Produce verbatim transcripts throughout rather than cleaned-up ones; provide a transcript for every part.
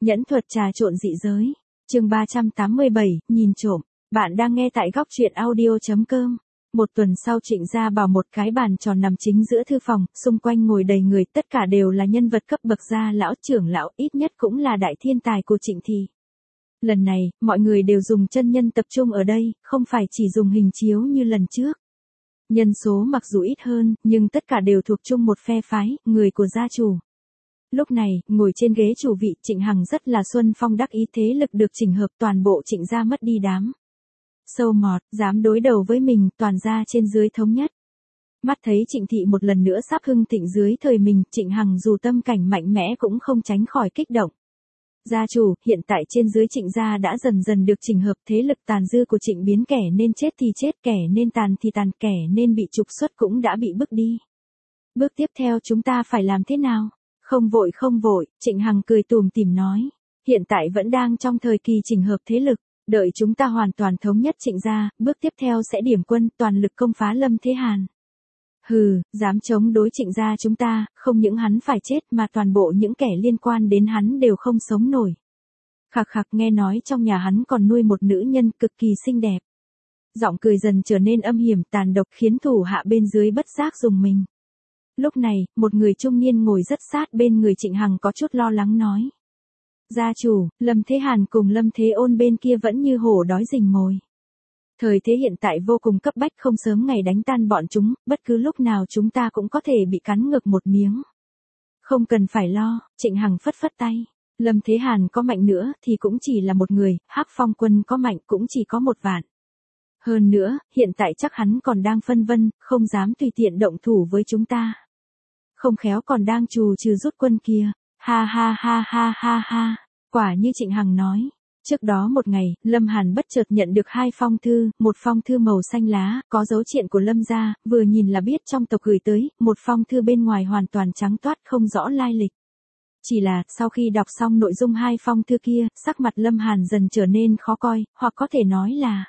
Nhẫn thuật trà trộn dị giới. Chương ba trăm tám mươi bảy, nhìn trộm. Bạn đang nghe tại góc truyện audio chấm com. Một tuần sau Trịnh gia bảo một cái bàn tròn nằm chính giữa thư phòng, xung quanh ngồi đầy người, tất cả đều là nhân vật cấp bậc gia lão trưởng lão, ít nhất cũng là đại thiên tài của Trịnh thị. Lần này, mọi người đều dùng chân nhân tập trung ở đây, không phải chỉ dùng hình chiếu như lần trước. Nhân số mặc dù ít hơn, nhưng tất cả đều thuộc chung một phe phái, người của gia chủ. Lúc này, ngồi trên ghế chủ vị, Trịnh Hằng rất là xuân phong đắc ý, thế lực được chỉnh hợp, toàn bộ Trịnh gia mất đi đám sâu mọt, dám đối đầu với mình, toàn gia trên dưới thống nhất. Mắt thấy Trịnh thị một lần nữa sắp hưng thịnh dưới thời mình, Trịnh Hằng dù tâm cảnh mạnh mẽ cũng không tránh khỏi kích động. Gia chủ, hiện tại trên dưới Trịnh gia đã dần dần được chỉnh hợp, thế lực tàn dư của Trịnh biến, kẻ nên chết thì chết, kẻ nên tàn thì tàn, kẻ nên bị trục xuất cũng đã bị bước đi. Bước tiếp theo chúng ta phải làm thế nào? Không vội không vội, Trịnh Hằng cười tủm tỉm nói. Hiện tại vẫn đang trong thời kỳ chỉnh hợp thế lực, đợi chúng ta hoàn toàn thống nhất Trịnh gia, bước tiếp theo sẽ điểm quân toàn lực công phá Lâm Thế Hàn. Hừ, dám chống đối Trịnh gia chúng ta, không những hắn phải chết mà toàn bộ những kẻ liên quan đến hắn đều không sống nổi. Khạc khạc, nghe nói trong nhà hắn còn nuôi một nữ nhân cực kỳ xinh đẹp. Giọng cười dần trở nên âm hiểm tàn độc, khiến thủ hạ bên dưới bất giác rùng mình. Lúc này, một người trung niên ngồi rất sát bên người Trịnh Hằng có chút lo lắng nói. Gia chủ, Lâm Thế Hàn cùng Lâm Thế Ôn bên kia vẫn như hổ đói rình mồi. Thời thế hiện tại vô cùng cấp bách, không sớm ngày đánh tan bọn chúng, bất cứ lúc nào chúng ta cũng có thể bị cắn ngược một miếng. Không cần phải lo, Trịnh Hằng phất phất tay. Lâm Thế Hàn có mạnh nữa thì cũng chỉ là một người, Hắc Phong Quân có mạnh cũng chỉ có một vạn. Hơn nữa, hiện tại chắc hắn còn đang phân vân, không dám tùy tiện động thủ với chúng ta. Không khéo còn đang trù trừ rút quân kia. Ha ha ha ha ha ha. Quả như Trịnh Hằng nói. Trước đó một ngày, Lâm Hàn bất chợt nhận được hai phong thư, một phong thư màu xanh lá, có dấu triện của Lâm gia, vừa nhìn là biết trong tộc gửi tới, một phong thư bên ngoài hoàn toàn trắng toát không rõ lai lịch. Chỉ là, sau khi đọc xong nội dung hai phong thư kia, sắc mặt Lâm Hàn dần trở nên khó coi, hoặc có thể nói là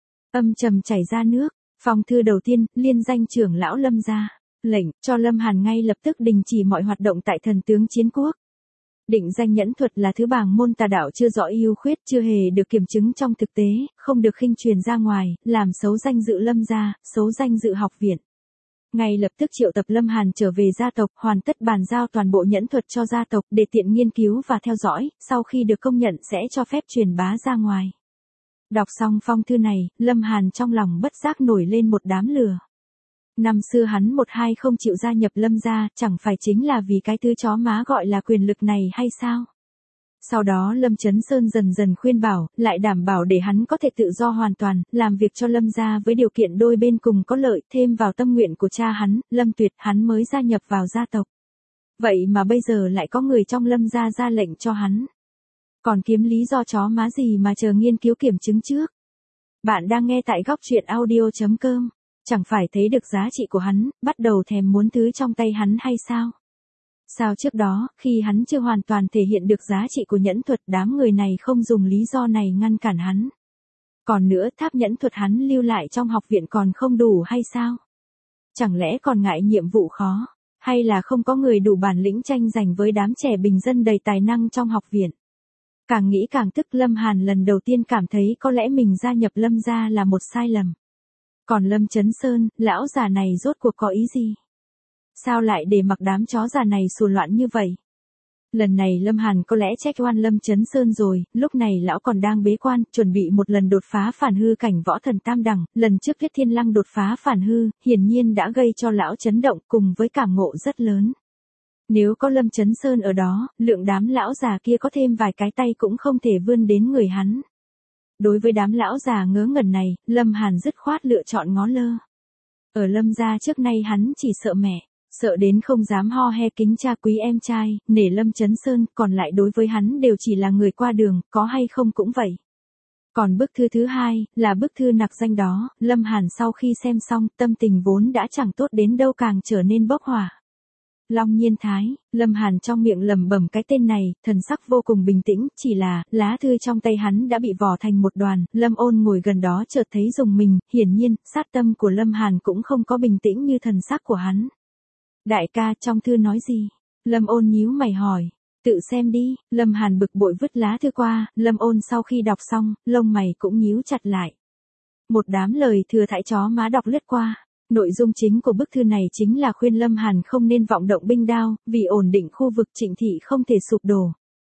âm trầm chảy ra nước. Phong thư đầu tiên, liên danh trưởng lão Lâm gia, lệnh cho Lâm Hàn ngay lập tức đình chỉ mọi hoạt động tại Thần Tướng Chiến Quốc. Định danh nhẫn thuật là thứ bảng môn tà đạo chưa rõ ưu khuyết, chưa hề được kiểm chứng trong thực tế, không được khinh truyền ra ngoài, làm xấu danh dự Lâm gia, xấu danh dự học viện. Ngay lập tức triệu tập Lâm Hàn trở về gia tộc, hoàn tất bàn giao toàn bộ nhẫn thuật cho gia tộc để tiện nghiên cứu và theo dõi, sau khi được công nhận sẽ cho phép truyền bá ra ngoài. Đọc xong phong thư này, Lâm Hàn trong lòng bất giác nổi lên một đám lửa. Năm xưa hắn một hai không chịu gia nhập Lâm gia, chẳng phải chính là vì cái thứ chó má gọi là quyền lực này hay sao? Sau đó Lâm Chấn Sơn dần dần khuyên bảo, lại đảm bảo để hắn có thể tự do hoàn toàn, làm việc cho Lâm gia với điều kiện đôi bên cùng có lợi, thêm vào tâm nguyện của cha hắn, Lâm Tuyệt, hắn mới gia nhập vào gia tộc. Vậy mà bây giờ lại có người trong Lâm gia ra lệnh cho hắn. Còn kiếm lý do chó má gì mà chờ nghiên cứu kiểm chứng trước? Bạn đang nghe tại góc truyện audio chấm com. Chẳng phải thấy được giá trị của hắn, bắt đầu thèm muốn thứ trong tay hắn hay sao? Sao trước đó, khi hắn chưa hoàn toàn thể hiện được giá trị của nhẫn thuật, đám người này không dùng lý do này ngăn cản hắn? Còn nữa, tháp nhẫn thuật hắn lưu lại trong học viện còn không đủ hay sao? Chẳng lẽ còn ngại nhiệm vụ khó? Hay là không có người đủ bản lĩnh tranh giành với đám trẻ bình dân đầy tài năng trong học viện? Càng nghĩ càng tức, Lâm Hàn lần đầu tiên cảm thấy có lẽ mình gia nhập Lâm gia là một sai lầm. Còn Lâm Chấn Sơn, lão già này rốt cuộc có ý gì? Sao lại để mặc đám chó già này xù loạn như vậy? Lần này Lâm Hàn có lẽ trách oan Lâm Chấn Sơn rồi, lúc này lão còn đang bế quan, chuẩn bị một lần đột phá phản hư cảnh võ thần tam đẳng, lần trước Viết Thiên Lăng đột phá phản hư, hiển nhiên đã gây cho lão chấn động cùng với cảm ngộ rất lớn. Nếu có Lâm Chấn Sơn ở đó, lượng đám lão già kia có thêm vài cái tay cũng không thể vươn đến người hắn. Đối với đám lão già ngớ ngẩn này, Lâm Hàn dứt khoát lựa chọn ngó lơ. Ở Lâm gia trước nay hắn chỉ sợ mẹ, sợ đến không dám ho he kính cha quý em trai, nể Lâm Chấn Sơn, còn lại đối với hắn đều chỉ là người qua đường, có hay không cũng vậy. Còn bức thư thứ hai, là bức thư nặc danh đó, Lâm Hàn sau khi xem xong, tâm tình vốn đã chẳng tốt đến đâu càng trở nên bốc hỏa. Long Nhiên Thái, Lâm Hàn trong miệng lẩm bẩm cái tên này, thần sắc vô cùng bình tĩnh, chỉ là, lá thư trong tay hắn đã bị vò thành một đoàn, Lâm Ôn ngồi gần đó chợt thấy rùng mình, hiển nhiên, sát tâm của Lâm Hàn cũng không có bình tĩnh như thần sắc của hắn. Đại ca, trong thư nói gì? Lâm Ôn nhíu mày hỏi. Tự xem đi, Lâm Hàn bực bội vứt lá thư qua, Lâm Ôn sau khi đọc xong, lông mày cũng nhíu chặt lại. Một đám lời thừa thãi chó má đọc lướt qua. Nội dung chính của bức thư này chính là khuyên Lâm Hàn không nên vọng động binh đao, vì ổn định khu vực Trịnh thị không thể sụp đổ.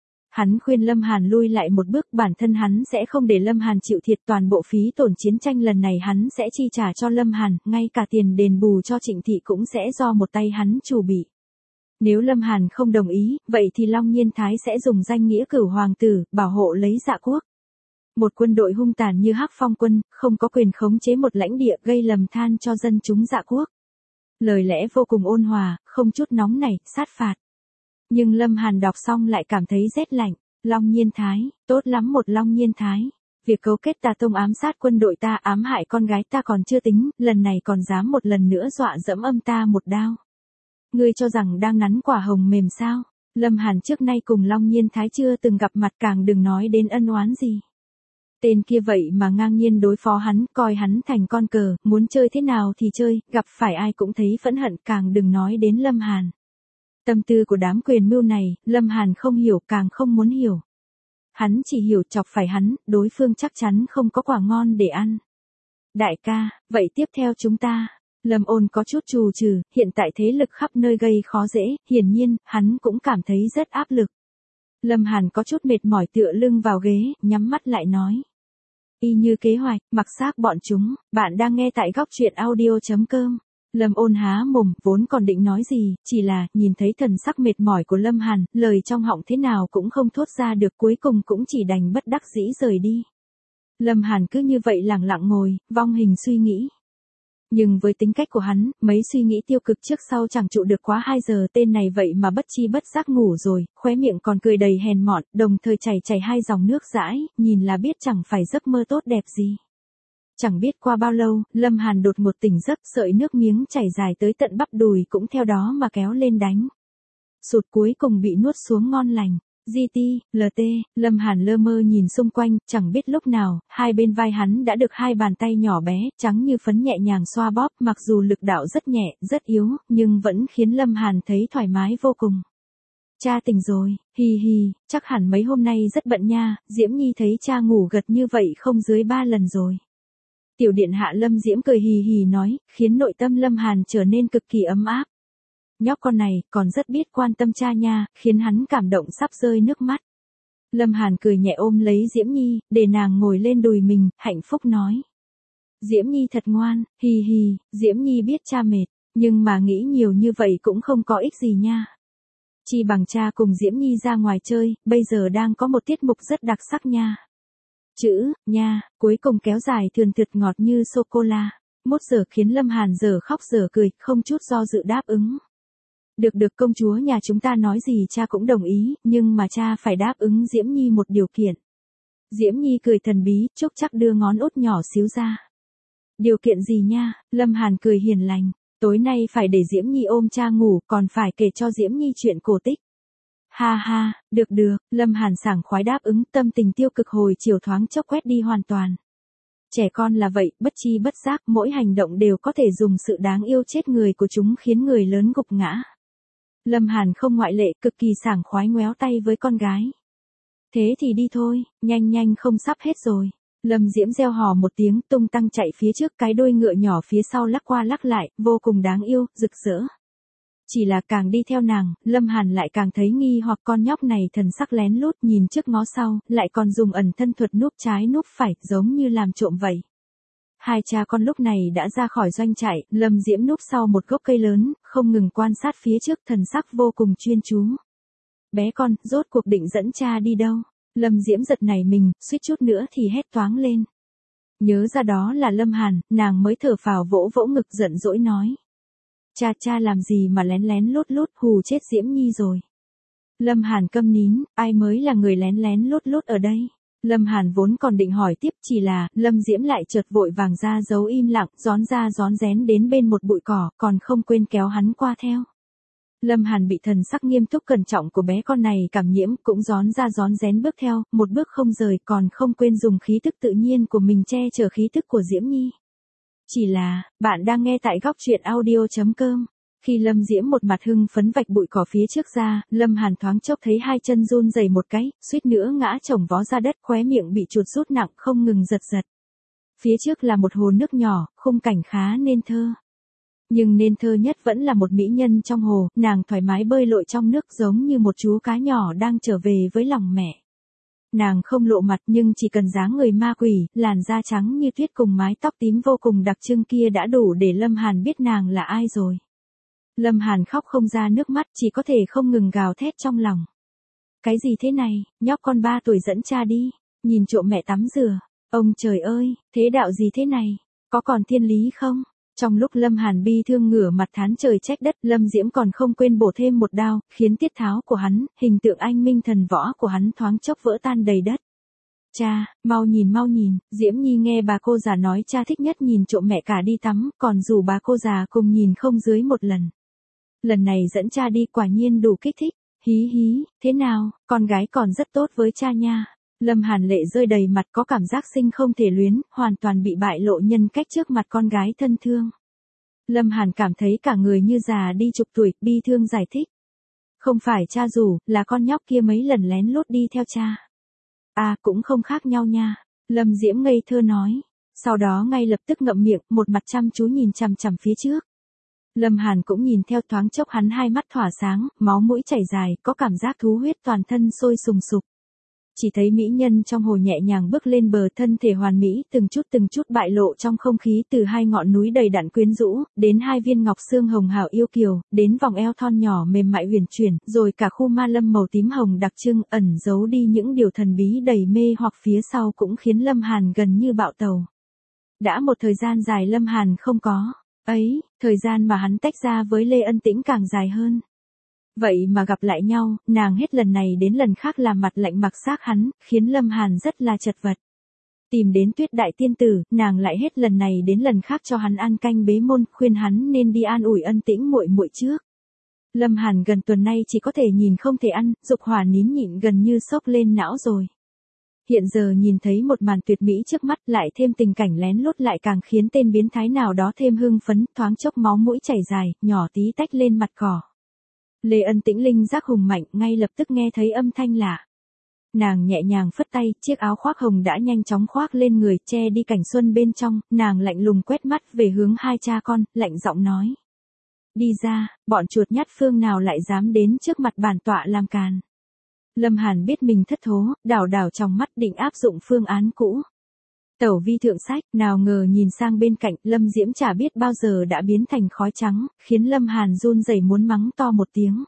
Hắn khuyên Lâm Hàn lui lại một bước, bản thân hắn sẽ không để Lâm Hàn chịu thiệt, toàn bộ phí tổn chiến tranh lần này hắn sẽ chi trả cho Lâm Hàn, ngay cả tiền đền bù cho Trịnh thị cũng sẽ do một tay hắn chủ bị. Nếu Lâm Hàn không đồng ý, vậy thì Long Nhiên Thái sẽ dùng danh nghĩa cửu hoàng tử, bảo hộ lấy Dạ quốc. Một quân đội hung tàn như Hắc Phong quân, không có quyền khống chế một lãnh địa, gây lầm than cho dân chúng Dạ quốc. Lời lẽ vô cùng ôn hòa, không chút nóng nảy, sát phạt. Nhưng Lâm Hàn đọc xong lại cảm thấy rét lạnh. Long Nhiên Thái, tốt lắm một Long Nhiên Thái. Việc cấu kết tà tông ám sát quân đội ta, ám hại con gái ta còn chưa tính, lần này còn dám một lần nữa dọa dẫm âm ta một đao. Ngươi cho rằng đang nắn quả hồng mềm sao? Lâm Hàn trước nay cùng Long Nhiên Thái chưa từng gặp mặt, càng đừng nói đến ân oán gì. Tên kia vậy mà ngang nhiên đối phó hắn, coi hắn thành con cờ, muốn chơi thế nào thì chơi, gặp phải ai cũng thấy phẫn hận, càng đừng nói đến Lâm Hàn. Tâm tư của đám quyền mưu này, Lâm Hàn không hiểu, càng không muốn hiểu. Hắn chỉ hiểu chọc phải hắn, đối phương chắc chắn không có quả ngon để ăn. Đại ca, vậy tiếp theo chúng ta. Lâm Ôn có chút trù trừ, hiện tại thế lực khắp nơi gây khó dễ, hiển nhiên, hắn cũng cảm thấy rất áp lực. Lâm Hàn có chút mệt mỏi tựa lưng vào ghế, nhắm mắt lại nói. Y như kế hoạch, mặc xác bọn chúng, bạn đang nghe tại góc truyện audio chấm com. Lâm Ôn há mồm, vốn còn định nói gì, chỉ là, nhìn thấy thần sắc mệt mỏi của Lâm Hàn, lời trong họng thế nào cũng không thốt ra được, cuối cùng cũng chỉ đành bất đắc dĩ rời đi. Lâm Hàn cứ như vậy lặng lặng ngồi, vong hình suy nghĩ. Nhưng với tính cách của hắn, mấy suy nghĩ tiêu cực trước sau chẳng trụ được quá hai giờ, tên này vậy mà bất chi bất giác ngủ rồi, khóe miệng còn cười đầy hèn mọn, đồng thời chảy chảy hai dòng nước dãi, nhìn là biết chẳng phải giấc mơ tốt đẹp gì. Chẳng biết qua bao lâu, Lâm Hàn đột ngột tỉnh giấc, sợi nước miếng chảy dài tới tận bắp đùi cũng theo đó mà kéo lên đánh. Sụt cuối cùng bị nuốt xuống ngon lành. giê tê, lờ tê, Lâm Hàn lơ mơ nhìn xung quanh, chẳng biết lúc nào, hai bên vai hắn đã được hai bàn tay nhỏ bé, trắng như phấn nhẹ nhàng xoa bóp, mặc dù lực đạo rất nhẹ, rất yếu, nhưng vẫn khiến Lâm Hàn thấy thoải mái vô cùng. Cha tỉnh rồi, hì hì, chắc hẳn mấy hôm nay rất bận nha, Diễm Nhi thấy cha ngủ gật như vậy không dưới ba lần rồi. Tiểu điện hạ Lâm Diễm cười hì hì nói, khiến nội tâm Lâm Hàn trở nên cực kỳ ấm áp. Nhóc con này, còn rất biết quan tâm cha nha, khiến hắn cảm động sắp rơi nước mắt. Lâm Hàn cười nhẹ ôm lấy Diễm Nhi, để nàng ngồi lên đùi mình, hạnh phúc nói. Diễm Nhi thật ngoan, hì hì, Diễm Nhi biết cha mệt, nhưng mà nghĩ nhiều như vậy cũng không có ích gì nha. Chi bằng cha cùng Diễm Nhi ra ngoài chơi, bây giờ đang có một tiết mục rất đặc sắc nha. Chữ, nha, cuối cùng kéo dài thườn thượt ngọt như sô-cô-la. Mốt giờ khiến Lâm Hàn giờ khóc giờ cười, không chút do dự đáp ứng. Được được công chúa nhà chúng ta nói gì cha cũng đồng ý, nhưng mà cha phải đáp ứng Diễm Nhi một điều kiện. Diễm Nhi cười thần bí, chúc chắc đưa ngón út nhỏ xíu ra. Điều kiện gì nha, Lâm Hàn cười hiền lành, tối nay phải để Diễm Nhi ôm cha ngủ, còn phải kể cho Diễm Nhi chuyện cổ tích. Ha ha, được được, Lâm Hàn sảng khoái đáp ứng, tâm tình tiêu cực hồi chiều thoáng chốc quét đi hoàn toàn. Trẻ con là vậy, bất chi bất giác, mỗi hành động đều có thể dùng sự đáng yêu chết người của chúng khiến người lớn gục ngã. Lâm Hàn không ngoại lệ, cực kỳ sảng khoái ngoéo tay với con gái. Thế thì đi thôi, nhanh nhanh không sắp hết rồi. Lâm Diễm reo hò một tiếng, tung tăng chạy phía trước, cái đuôi ngựa nhỏ phía sau lắc qua lắc lại, vô cùng đáng yêu, rực rỡ. Chỉ là càng đi theo nàng, Lâm Hàn lại càng thấy nghi hoặc, con nhóc này thần sắc lén lút nhìn trước ngó sau, lại còn dùng ẩn thân thuật núp trái núp phải, giống như làm trộm vậy. Hai cha con lúc này đã ra khỏi doanh trại, Lâm Diễm núp sau một gốc cây lớn, không ngừng quan sát phía trước, thần sắc vô cùng chuyên chú. Bé con, rốt cuộc định dẫn cha đi đâu? Lâm Diễm giật nảy mình, suýt chút nữa thì hét toáng lên. Nhớ ra đó là Lâm Hàn, nàng mới thở phào vỗ vỗ ngực giận dỗi nói. Cha cha làm gì mà lén lén lút lút, hù chết Diễm Nhi rồi. Lâm Hàn câm nín, ai mới là người lén lén lút lút ở đây? Lâm Hàn vốn còn định hỏi tiếp, chỉ là, Lâm Diễm lại chợt vội vàng ra giấu im lặng, rón ra rón rén đến bên một bụi cỏ, còn không quên kéo hắn qua theo. Lâm Hàn bị thần sắc nghiêm túc cẩn trọng của bé con này cảm nhiễm, cũng rón ra rón rén bước theo, một bước không rời, còn không quên dùng khí tức tự nhiên của mình che chở khí tức của Diễm Nhi. Chỉ là, bạn đang nghe tại góc truyện audio chấm com. Khi Lâm Diễm một mặt hưng phấn vạch bụi cỏ phía trước ra, Lâm Hàn thoáng chốc thấy hai chân run rẩy một cái, suýt nữa ngã chồng vó ra đất, khóe miệng bị chuột rút nặng không ngừng giật giật. Phía trước là một hồ nước nhỏ, khung cảnh khá nên thơ. Nhưng nên thơ nhất vẫn là một mỹ nhân trong hồ, nàng thoải mái bơi lội trong nước giống như một chú cá nhỏ đang trở về với lòng mẹ. Nàng không lộ mặt nhưng chỉ cần dáng người ma quỷ, làn da trắng như tuyết cùng mái tóc tím vô cùng đặc trưng kia đã đủ để Lâm Hàn biết nàng là ai rồi. Lâm Hàn khóc không ra nước mắt, chỉ có thể không ngừng gào thét trong lòng. Cái gì thế này, nhóc con ba tuổi dẫn cha đi, nhìn trộm mẹ tắm rửa. Ông trời ơi, thế đạo gì thế này, có còn thiên lý không? Trong lúc Lâm Hàn bi thương ngửa mặt thán trời trách đất, Lâm Diễm còn không quên bổ thêm một đao, khiến tiết tháo của hắn, hình tượng anh minh thần võ của hắn thoáng chốc vỡ tan đầy đất. Cha, mau nhìn mau nhìn, Diễm Nhi nghe bà cô già nói cha thích nhất nhìn trộm mẹ cả đi tắm, còn dù bà cô già cùng nhìn không dưới một lần. Lần này dẫn cha đi quả nhiên đủ kích thích, hí hí, thế nào, con gái còn rất tốt với cha nha. Lâm Hàn lệ rơi đầy mặt, có cảm giác sinh không thể luyến, hoàn toàn bị bại lộ nhân cách trước mặt con gái thân thương. Lâm Hàn cảm thấy cả người như già đi chục tuổi, bi thương giải thích. Không phải cha rủ, là con nhóc kia mấy lần lén lút đi theo cha. À, cũng không khác nhau nha. Lâm Diễm ngây thơ nói. Sau đó ngay lập tức ngậm miệng, một mặt chăm chú nhìn chằm chằm phía trước. Lâm Hàn cũng nhìn theo, thoáng chốc hắn hai mắt tỏa sáng, máu mũi chảy dài, có cảm giác thú huyết toàn thân sôi sùng sục. Chỉ thấy mỹ nhân trong hồ nhẹ nhàng bước lên bờ, thân thể hoàn mỹ, từng chút từng chút bại lộ trong không khí, từ hai ngọn núi đầy đặn quyến rũ, đến hai viên ngọc xương hồng hào yêu kiều, đến vòng eo thon nhỏ mềm mại huyền chuyển, rồi cả khu ma lâm màu tím hồng đặc trưng ẩn giấu đi những điều thần bí đầy mê hoặc phía sau cũng khiến Lâm Hàn gần như bạo tàu. Đã một thời gian dài Lâm Hàn không có, ấy, thời gian mà hắn tách ra với Lê Ân Tĩnh càng dài hơn. Vậy mà gặp lại nhau, nàng hết lần này đến lần khác làm mặt lạnh mặc xác hắn, khiến Lâm Hàn rất là chật vật. Tìm đến Tuyết Đại Tiên Tử, nàng lại hết lần này đến lần khác cho hắn ăn canh bế môn, khuyên hắn nên đi an ủi Ân Tĩnh muội muội trước. Lâm Hàn gần tuần nay chỉ có thể nhìn không thể ăn, dục hỏa nín nhịn gần như sốc lên não rồi. Hiện giờ nhìn thấy một màn tuyệt mỹ trước mắt, lại thêm tình cảnh lén lút, lại càng khiến tên biến thái nào đó thêm hưng phấn, thoáng chốc máu mũi chảy dài, nhỏ tí tách lên mặt cỏ. Lê Ân Tĩnh linh giác hùng mạnh, ngay lập tức nghe thấy âm thanh lạ. Nàng nhẹ nhàng phất tay, chiếc áo khoác hồng đã nhanh chóng khoác lên người, che đi cảnh xuân bên trong, nàng lạnh lùng quét mắt về hướng hai cha con, lạnh giọng nói. Đi ra, bọn chuột nhắt phương nào lại dám đến trước mặt bản tọa làm càn. Lâm Hàn biết mình thất thố, đảo đảo trong mắt định áp dụng phương án cũ. Tẩu vi thượng sách, nào ngờ nhìn sang bên cạnh, Lâm Diễm chả biết bao giờ đã biến thành khói trắng, khiến Lâm Hàn run rẩy muốn mắng to một tiếng.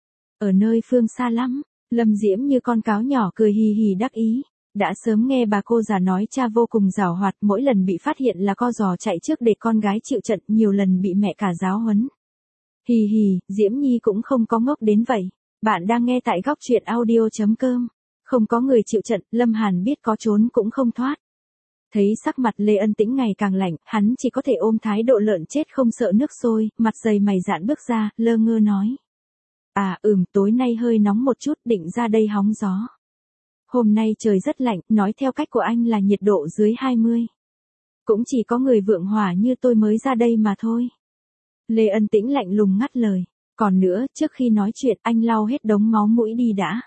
Ở nơi phương xa lắm, Lâm Diễm như con cáo nhỏ cười hì hì đắc ý. Đã sớm nghe bà cô già nói cha vô cùng giàu hoạt, mỗi lần bị phát hiện là co giò chạy trước để con gái chịu trận, nhiều lần bị mẹ cả giáo huấn. Hì hì, Diễm Nhi cũng không có ngốc đến vậy. Bạn đang nghe tại góc truyện audio chấm com. Không có người chịu trận, Lâm Hàn biết có trốn cũng không thoát. Thấy sắc mặt Lê Ân Tĩnh ngày càng lạnh, hắn chỉ có thể ôm thái độ lợn chết không sợ nước sôi, mặt dày mày dạn bước ra, lơ ngơ nói. À ừm, tối nay hơi nóng một chút, định ra đây hóng gió. Hôm nay trời rất lạnh, nói theo cách của anh là nhiệt độ dưới hai mươi. Cũng chỉ có người vượng hỏa như tôi mới ra đây mà thôi. Lê Ân Tĩnh lạnh lùng ngắt lời. Còn nữa, trước khi nói chuyện, anh lau hết đống máu mũi đi đã.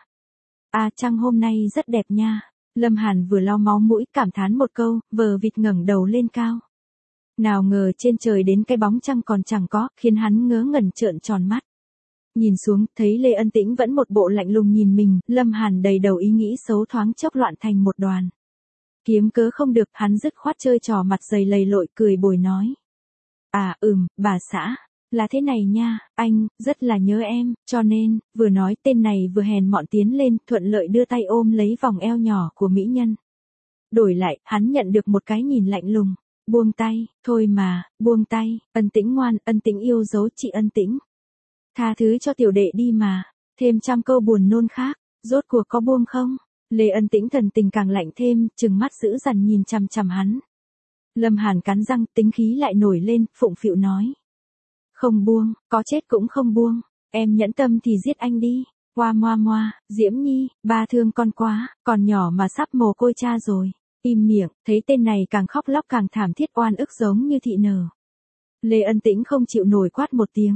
À trăng hôm nay rất đẹp nha. Lâm Hàn vừa lau máu mũi, cảm thán một câu, vờ vịt ngẩng đầu lên cao. Nào ngờ trên trời đến cái bóng trăng còn chẳng có, khiến hắn ngớ ngẩn trợn tròn mắt. Nhìn xuống, thấy Lê Ân Tĩnh vẫn một bộ lạnh lùng nhìn mình, Lâm Hàn đầy đầu ý nghĩ xấu thoáng chốc loạn thành một đoàn. Kiếm cớ không được, hắn dứt khoát chơi trò mặt dày lầy lội cười bồi nói. À ừm, bà xã. Là thế này nha, anh, rất là nhớ em, cho nên, vừa nói tên này vừa hèn mọn tiến lên, thuận lợi đưa tay ôm lấy vòng eo nhỏ của mỹ nhân. Đổi lại, hắn nhận được một cái nhìn lạnh lùng, buông tay, thôi mà, buông tay, Ân Tĩnh ngoan, Ân Tĩnh yêu dấu chị Ân Tĩnh. Tha thứ cho tiểu đệ đi mà, thêm trăm câu buồn nôn khác, rốt cuộc có buông không? Lê Ân Tĩnh thần tình càng lạnh thêm, trừng mắt dữ dằn nhìn chằm chằm hắn. Lâm Hàn cắn răng, tính khí lại nổi lên, phụng phịu nói. Không buông, có chết cũng không buông, em nhẫn tâm thì giết anh đi, hoa moa moa, Diễm Nhi, ba thương con quá, còn nhỏ mà sắp mồ côi cha rồi, im miệng, thấy tên này càng khóc lóc càng thảm thiết oan ức giống như thị nở. Lê Ân Tĩnh không chịu nổi quát một tiếng,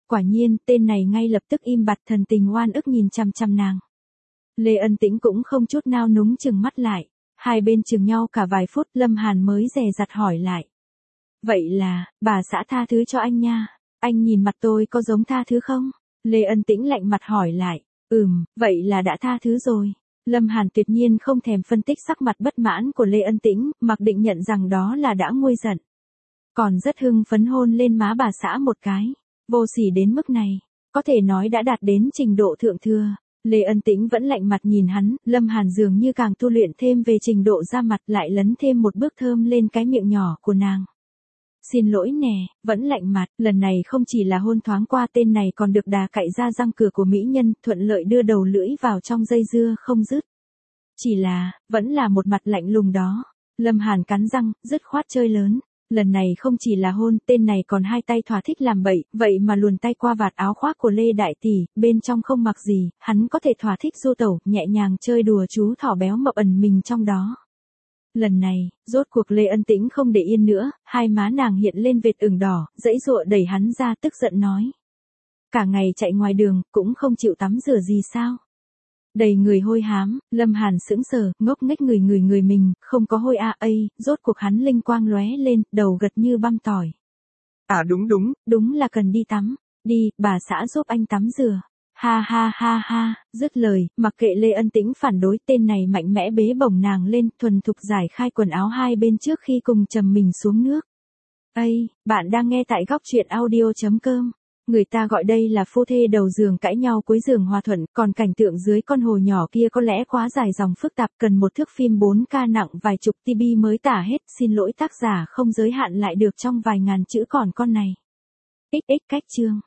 quả nhiên, tên này ngay lập tức im bặt thần tình oan ức nhìn chằm chằm nàng. Lê Ân Tĩnh cũng không chút nao núng chừng mắt lại. Hai bên chừng nhau cả vài phút Lâm Hàn mới dè dặt hỏi lại. Vậy là, bà xã tha thứ cho anh nha. Anh nhìn mặt tôi có giống tha thứ không? Lê Ân Tĩnh lạnh mặt hỏi lại. Ừm, vậy là đã tha thứ rồi. Lâm Hàn tuyệt nhiên không thèm phân tích sắc mặt bất mãn của Lê Ân Tĩnh, mặc định nhận rằng đó là đã nguôi giận. Còn rất hưng phấn hôn lên má bà xã một cái. Vô sỉ đến mức này, có thể nói đã đạt đến trình độ thượng thừa. Lê Ân Tĩnh vẫn lạnh mặt nhìn hắn, Lâm Hàn dường như càng tu luyện thêm về trình độ da mặt lại lấn thêm một bước thơm lên cái miệng nhỏ của nàng. Xin lỗi nè, vẫn lạnh mặt, lần này không chỉ là hôn thoáng qua tên này còn được đà cạy ra răng cửa của mỹ nhân, thuận lợi đưa đầu lưỡi vào trong dây dưa không dứt. Chỉ là, vẫn là một mặt lạnh lùng đó. Lâm Hàn cắn răng, dứt khoát chơi lớn. Lần này không chỉ là hôn, tên này còn hai tay thỏa thích làm bậy, vậy mà luồn tay qua vạt áo khoác của Lê Đại Tỷ, bên trong không mặc gì, hắn có thể thỏa thích du tẩu, nhẹ nhàng chơi đùa chú thỏ béo mập ẩn mình trong đó. Lần này, rốt cuộc Lê Ân Tĩnh không để yên nữa, hai má nàng hiện lên vệt ửng đỏ, dãy dụa đẩy hắn ra tức giận nói. Cả ngày chạy ngoài đường, cũng không chịu tắm rửa gì sao? Đầy người hôi hám, Lâm Hàn sững sờ, ngốc nghếch người người người mình, không có hôi a ây, rốt cuộc hắn linh quang lóe lên, đầu gật như băm tỏi. À đúng đúng, đúng là cần đi tắm, đi, bà xã giúp anh tắm rửa. Ha ha ha ha, dứt lời, mặc kệ Lê Ân Tĩnh phản đối, tên này mạnh mẽ bế bổng nàng lên, thuần thục giải khai quần áo hai bên trước khi cùng trầm mình xuống nước. Ây, bạn đang nghe tại góc truyện audio chấm com. Người ta gọi đây là phu thê đầu giường cãi nhau cuối giường hòa thuận, còn cảnh tượng dưới con hồ nhỏ kia có lẽ quá dài dòng phức tạp, cần một thước phim bốn K nặng vài chục ti bi mới tả hết, xin lỗi tác giả không giới hạn lại được trong vài ngàn chữ còn con này. ích ích cách chương.